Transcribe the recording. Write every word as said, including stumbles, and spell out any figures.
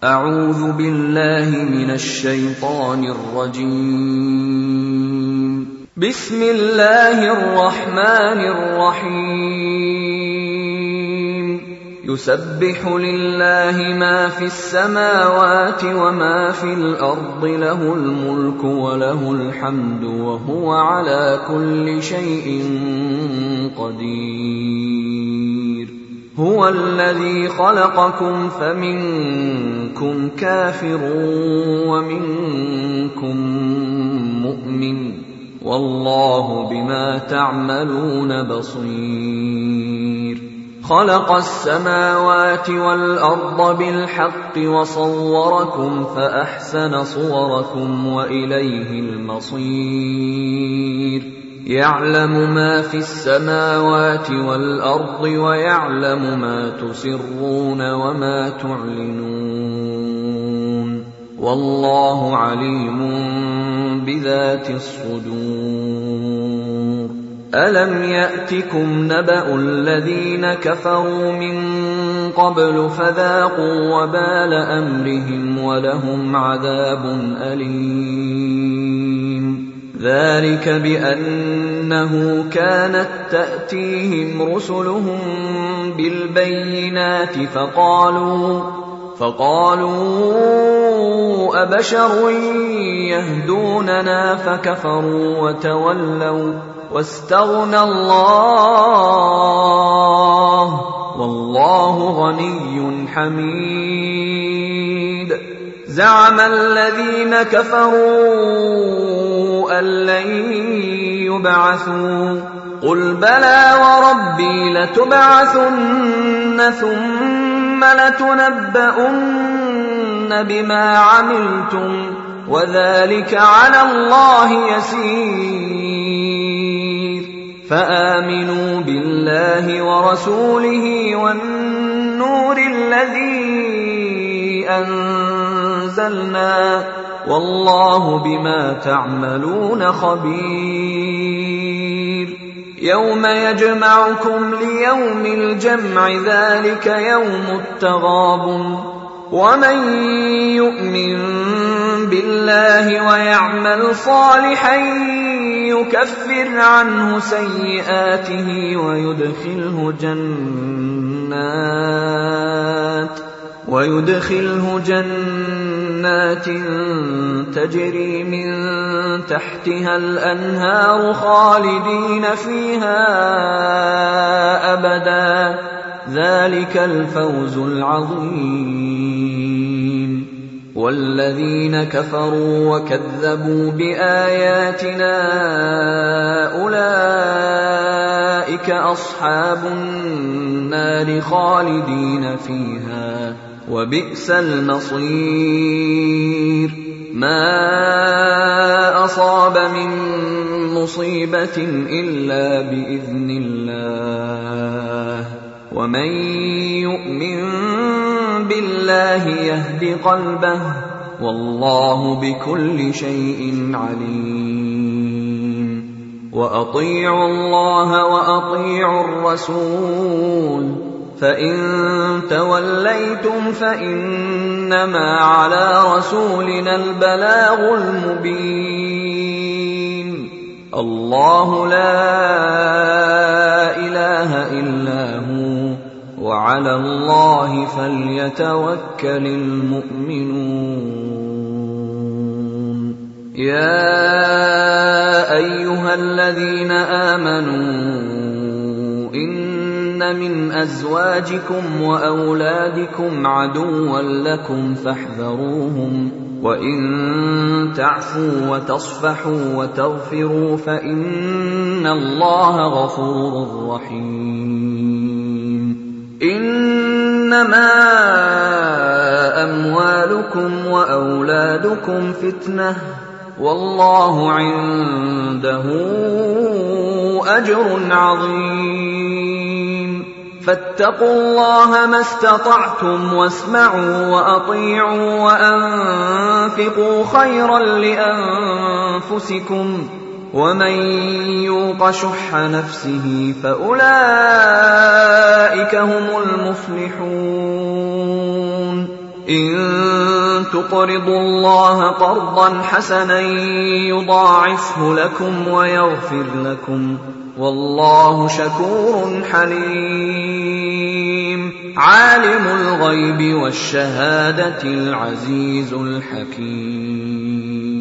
أعوذ بالله من الشيطان الرجيم. بسم الله الرحمن الرحيم. يسبح لله ما في السماوات وما في الأرض، له الملك وله الحمد وهو على كل شيء قدير. هو الذي خلقكم فمنكم كافر ومنكم مؤمن، والله بما تعملون بصير. خلق السماوات والأرض بالحق وصوركم فأحسن صوركم وإليه المصير. يعلم ما في السماوات والأرض ويعلم ما تسرون وما تعلنون، والله عليم بذات الصدور. ألم يأتكم نبأ الذين كفروا من قبل فذاقوا وبال أمرهم ولهم عذاب أليم. ذلك بأنه كانت تأتيهم رسلهم بالبينات فقالوا فقالوا أبشر يهدوننا فكفروا وتولوا واستغنى الله، والله غني حميد. زعم الذين كفروا أن لن يبعثوا، قل بلى وربي لتبعثن ثم لتنبؤن بما عملتم وذلك على الله يسير. فآمنوا بالله ورسوله والنور الذي أنزلنا، والله بما تعملون خبير. يوم يجمعكم ليوم الجمع، ذلك يوم التغابن. ومن يؤمن بالله ويعمل صالحا يكفر عنه سيئاته ويدخله جنات ويدخله جنات تجري من تحتها الأنهار خالدين فيها أبدا، ذلك الفوز العظيم. والذين كفروا وكذبوا بآياتنا أولئك أصحاب النار خالدين فيها، وبئس المصير. ما أصاب من مصيبة إلا بإذن الله، ومن يؤمن بالله يهد قلبه، والله بكل شيء عليم. وأطيعوا الله وأطيعوا الرسول، فإن توليتم فإنما على رسولنا البلاغ المبين. الله لا إله إلا هو، وعلى الله فليتوكل المؤمنون. يا أيها الذين آمنوا إن من أزواجكم وأولادكم عدوا لكم فاحذروهم، وإن تعفوا وتصفحوا وتغفروا فإن الله غفور رحيم. إنما أموالكم وأولادكم فتنة، والله عنده أجر عظيم. فاتقوا الله ما استطعتم واسمعوا وأطيعوا وأنفقوا خيرا لأنفسكم، ومن يوق شح نفسه فأولئك هم المفلحون. إن تقرضوا الله قرضا حسنا يضاعفه لكم ويغفر لكم والله شكور حليم عالم الغيب والشهادة العزيز الحكيم